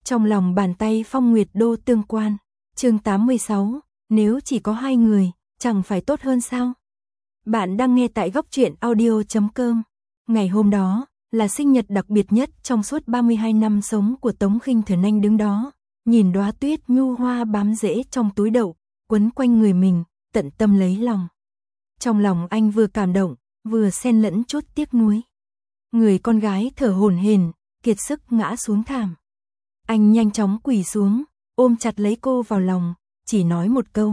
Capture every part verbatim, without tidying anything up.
Trong lòng bàn tay Phong Nguyệt Đô tương quan. Chương tám mươi sáu, nếu chỉ có hai người, chẳng phải tốt hơn sao? Bạn đang nghe tại góc truyện audio chấm com. Ngày hôm đó là sinh nhật đặc biệt nhất trong suốt ba mươi hai năm sống của Tống Khinh Thần. Anh đứng đó, nhìn đóa tuyết nhu hoa bám rễ trong túi đậu, quấn quanh người mình, tận tâm lấy lòng. Trong lòng anh vừa cảm động, vừa xen lẫn chút tiếc nuối. Người con gái thở hổn hển, kiệt sức ngã xuống thảm. Anh nhanh chóng quỳ xuống, ôm chặt lấy cô vào lòng, chỉ nói một câu.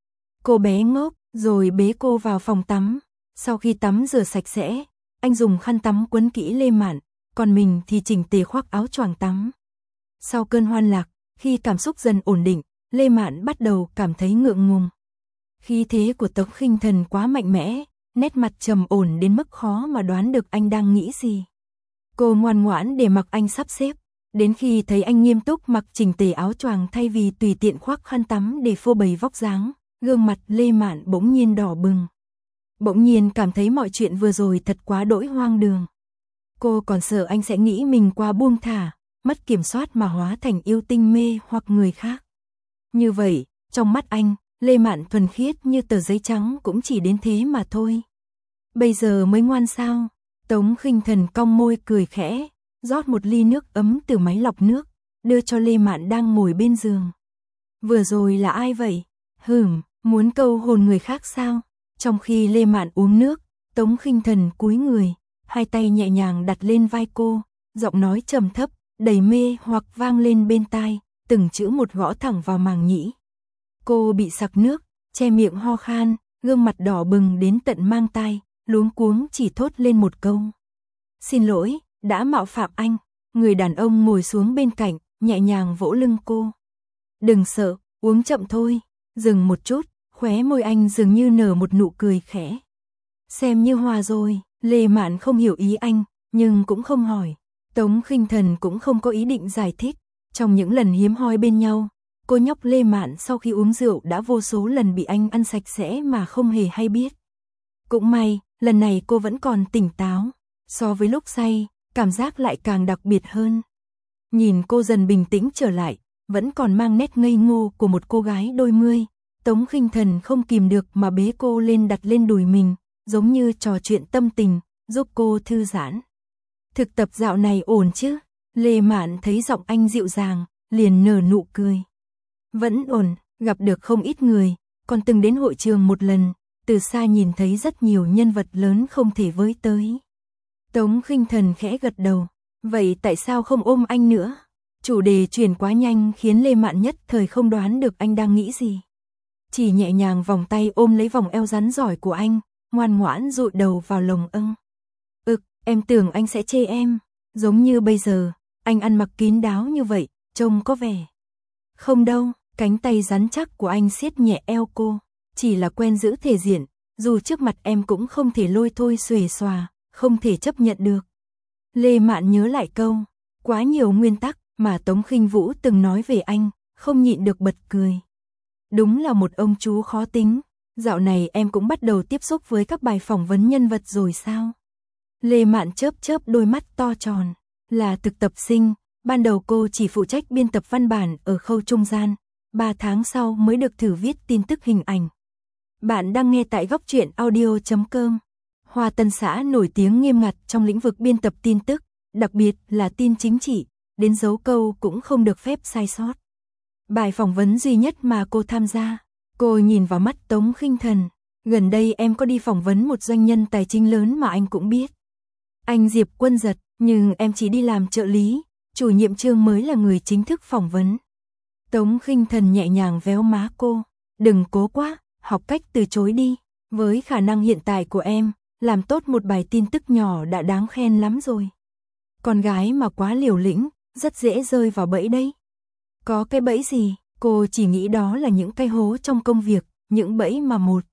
Cô bé ngốc, rồi bế cô vào phòng tắm. Sau khi tắm rửa sạch sẽ, anh dùng khăn tắm quấn kỹ Lê Mạn, còn mình thì chỉnh tề khoác áo choàng tắm. Sau cơn hoan lạc, khi cảm xúc dần ổn định, Lê Mạn bắt đầu cảm thấy ngượng ngùng. Khí thế của Tống Khinh Thần quá mạnh mẽ, nét mặt trầm ổn đến mức khó mà đoán được anh đang nghĩ gì. Cô ngoan ngoãn để mặc anh sắp xếp, đến khi thấy anh nghiêm túc mặc chỉnh tề áo choàng thay vì tùy tiện khoác khăn tắm để phô bày vóc dáng, gương mặt Lê Mạn bỗng nhiên đỏ bừng. Bỗng nhiên cảm thấy mọi chuyện vừa rồi thật quá đỗi hoang đường. Cô còn sợ anh sẽ nghĩ mình quá buông thả, mất kiểm soát mà hóa thành yêu tinh mê hoặc người khác. Như vậy, trong mắt anh, Lê Mạn thuần khiết như tờ giấy trắng cũng chỉ đến thế mà thôi. Bây giờ mới ngoan sao? Tống Khinh Thần cong môi cười khẽ, rót một ly nước ấm từ máy lọc nước, đưa cho Lê Mạn đang ngồi bên giường. Vừa rồi là ai vậy? Hửm, muốn câu hồn người khác sao? Trong khi Lê Mạn uống nước, Tống Khinh Thần cúi người, hai tay nhẹ nhàng đặt lên vai cô, giọng nói trầm thấp, đầy mê hoặc vang lên bên tai, từng chữ một gõ thẳng vào màng nhĩ. Cô bị sặc nước, che miệng ho khan, gương mặt đỏ bừng đến tận mang tai, luống cuống chỉ thốt lên một câu. Xin lỗi, đã mạo phạm anh. Người đàn ông ngồi xuống bên cạnh, nhẹ nhàng vỗ lưng cô. Đừng sợ, uống chậm thôi. Dừng một chút, khóe môi anh dường như nở một nụ cười khẽ. Xem như hòa rồi. Lê Mạn không hiểu ý anh, nhưng cũng không hỏi. Tống Khinh Thần cũng không có ý định giải thích. Trong những lần hiếm hoi bên nhau, cô nhóc Lê Mạn sau khi uống rượu đã vô số lần bị anh ăn sạch sẽ mà không hề hay biết. Cũng may, lần này cô vẫn còn tỉnh táo. So với lúc say, cảm giác lại càng đặc biệt hơn. Nhìn cô dần bình tĩnh trở lại, vẫn còn mang nét ngây ngô của một cô gái đôi mươi. Tống Khinh Thần không kìm được mà bế cô lên đặt lên đùi mình, giống như trò chuyện tâm tình, giúp cô thư giãn. Thực tập dạo này ổn chứ? Lê Mạn thấy giọng anh dịu dàng, liền nở nụ cười. Vẫn ổn, gặp được không ít người, còn từng đến hội trường một lần, từ xa nhìn thấy rất nhiều nhân vật lớn không thể với tới. Tống Khinh Thần khẽ gật đầu, vậy tại sao không ôm anh nữa? Chủ đề chuyển quá nhanh khiến Lê Mạn nhất thời không đoán được anh đang nghĩ gì. Chỉ nhẹ nhàng vòng tay ôm lấy vòng eo rắn giỏi của anh, ngoan ngoãn dụi đầu vào lồng âng. Ực, em tưởng anh sẽ chê em, giống như bây giờ, anh ăn mặc kín đáo như vậy, trông có vẻ. Không đâu, cánh tay rắn chắc của anh siết nhẹ eo cô, chỉ là quen giữ thể diện, dù trước mặt em cũng không thể lôi thôi xuề xòa, không thể chấp nhận được. Lê Mạn nhớ lại câu, quá nhiều nguyên tắc mà Tống Khinh Vũ từng nói về anh, không nhịn được bật cười. Đúng là một ông chú khó tính, dạo này em cũng bắt đầu tiếp xúc với các bài phỏng vấn nhân vật rồi sao? Lê Mạn chớp chớp đôi mắt to tròn, là thực tập sinh, ban đầu cô chỉ phụ trách biên tập văn bản ở khâu trung gian, ba tháng sau mới được thử viết tin tức hình ảnh. Bạn đang nghe tại góc truyện audio chấm com. Hoa Tân xã nổi tiếng nghiêm ngặt trong lĩnh vực biên tập tin tức, đặc biệt là tin chính trị, đến dấu câu cũng không được phép sai sót. Bài phỏng vấn duy nhất mà cô tham gia, cô nhìn vào mắt Tống Khinh Thần, gần đây em có đi phỏng vấn một doanh nhân tài chính lớn mà anh cũng biết. Anh Diệp Quân Giật, nhưng em chỉ đi làm trợ lý, chủ nhiệm chương mới là người chính thức phỏng vấn. Tống Khinh Thần nhẹ nhàng véo má cô, đừng cố quá, học cách từ chối đi, với khả năng hiện tại của em, làm tốt một bài tin tức nhỏ đã đáng khen lắm rồi. Con gái mà quá liều lĩnh, rất dễ rơi vào bẫy đấy. Có cái bẫy gì, cô chỉ nghĩ đó là những cái hố trong công việc, những bẫy mà một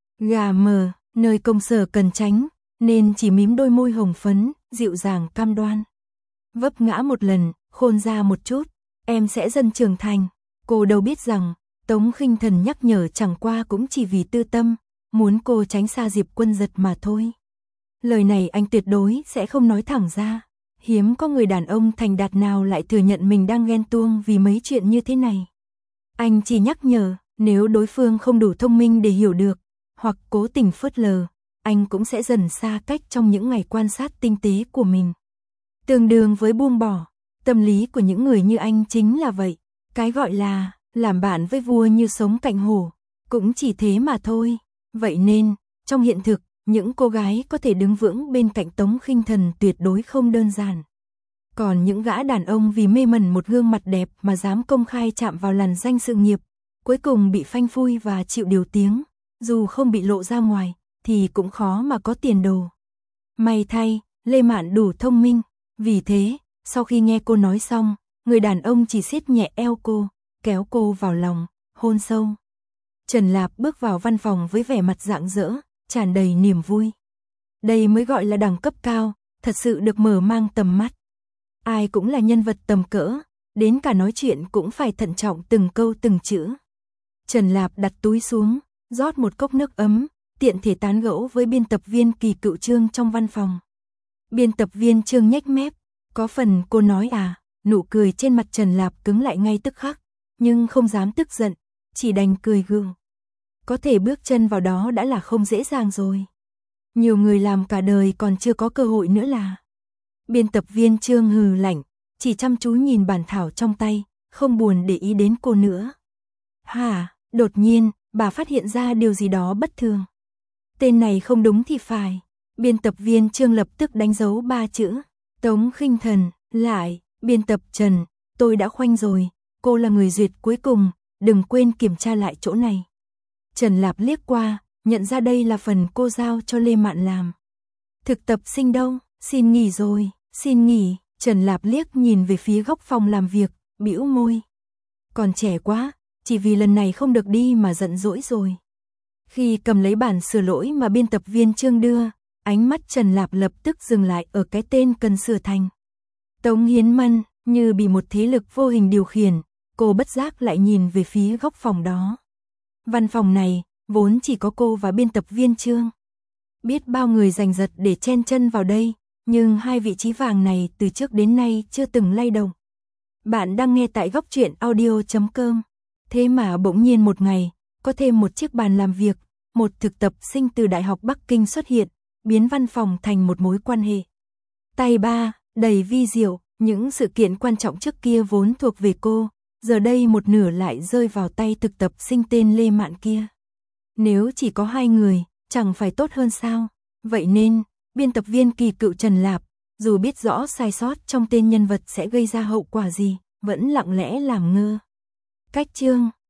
gà mờ, nơi công sở cần tránh, nên chỉ mím đôi môi hồng phấn, dịu dàng cam đoan. Vấp ngã một lần, khôn ra một chút, em sẽ dần trưởng thành. Cô đâu biết rằng, Tống Khinh Thần nhắc nhở chẳng qua cũng chỉ vì tư tâm, muốn cô tránh xa Diệp Quân Giật mà thôi. Lời này anh tuyệt đối sẽ không nói thẳng ra. Hiếm có người đàn ông thành đạt nào lại thừa nhận mình đang ghen tuông vì mấy chuyện như thế này. Anh chỉ nhắc nhở, nếu đối phương không đủ thông minh để hiểu được, hoặc cố tình phớt lờ, anh cũng sẽ dần xa cách trong những ngày quan sát tinh tế của mình. Tương đương với buông bỏ, tâm lý của những người như anh chính là vậy. Cái gọi là làm bạn với vua như sống cạnh hổ, cũng chỉ thế mà thôi. Vậy nên, trong hiện thực, những cô gái có thể đứng vững bên cạnh Tống Khinh Thần tuyệt đối không đơn giản. Còn những gã đàn ông vì mê mẩn một gương mặt đẹp mà dám công khai chạm vào làn danh sự nghiệp, cuối cùng bị phanh phui và chịu điều tiếng, dù không bị lộ ra ngoài, thì cũng khó mà có tiền đồ. May thay, Lê Mạn đủ thông minh, vì thế, sau khi nghe cô nói xong, người đàn ông chỉ siết nhẹ eo cô, kéo cô vào lòng, hôn sâu. Trần Lạp bước vào văn phòng với vẻ mặt rạng rỡ, tràn đầy niềm vui. Đây mới gọi là đẳng cấp cao, thật sự được mở mang tầm mắt. Ai cũng là nhân vật tầm cỡ, đến cả nói chuyện cũng phải thận trọng từng câu từng chữ. Trần Lạp đặt túi xuống, rót một cốc nước ấm, tiện thể tán gẫu với biên tập viên Kỳ Cựu Trương trong văn phòng. Biên tập viên Trương nhếch mép, có phần cô nói à, nụ cười trên mặt Trần Lạp cứng lại ngay tức khắc, nhưng không dám tức giận, chỉ đành cười gượng. Có thể bước chân vào đó đã là không dễ dàng rồi. Nhiều người làm cả đời còn chưa có cơ hội nữa là. Biên tập viên Trương hừ lạnh, chỉ chăm chú nhìn bản thảo trong tay, không buồn để ý đến cô nữa. Hả, đột nhiên, bà phát hiện ra điều gì đó bất thường. Tên này không đúng thì phải. Biên tập viên Trương lập tức đánh dấu ba chữ. Tống Khinh Thần, lại, biên tập Trần, tôi đã khoanh rồi, cô là người duyệt cuối cùng, đừng quên kiểm tra lại chỗ này. Trần Lạp liếc qua, nhận ra đây là phần cô giao cho Lê Mạn làm. Thực tập sinh đâu, xin nghỉ rồi, xin nghỉ. Trần Lạp liếc nhìn về phía góc phòng làm việc, bĩu môi. Còn trẻ quá, chỉ vì lần này không được đi mà giận dỗi rồi. Khi cầm lấy bản sửa lỗi mà biên tập viên Trương đưa, ánh mắt Trần Lạp lập tức dừng lại ở cái tên cần sửa thành. Tống Hiến Mân, như bị một thế lực vô hình điều khiển, cô bất giác lại nhìn về phía góc phòng đó. Văn phòng này, vốn chỉ có cô và biên tập viên Trương. Biết bao người giành giật để chen chân vào đây, nhưng hai vị trí vàng này từ trước đến nay chưa từng lay động. Bạn đang nghe tại góc truyện audio chấm com. Thế mà bỗng nhiên một ngày, có thêm một chiếc bàn làm việc, một thực tập sinh từ Đại học Bắc Kinh xuất hiện, biến văn phòng thành một mối quan hệ. Tay ba, đầy vi diệu, những sự kiện quan trọng trước kia vốn thuộc về cô, giờ đây một nửa lại rơi vào tay thực tập sinh tên Lê Mạn kia. Nếu chỉ có hai người, chẳng phải tốt hơn sao? Vậy nên, biên tập viên Kỳ Cựu Trần Lạp, dù biết rõ sai sót trong tên nhân vật sẽ gây ra hậu quả gì, vẫn lặng lẽ làm ngơ. Cách chương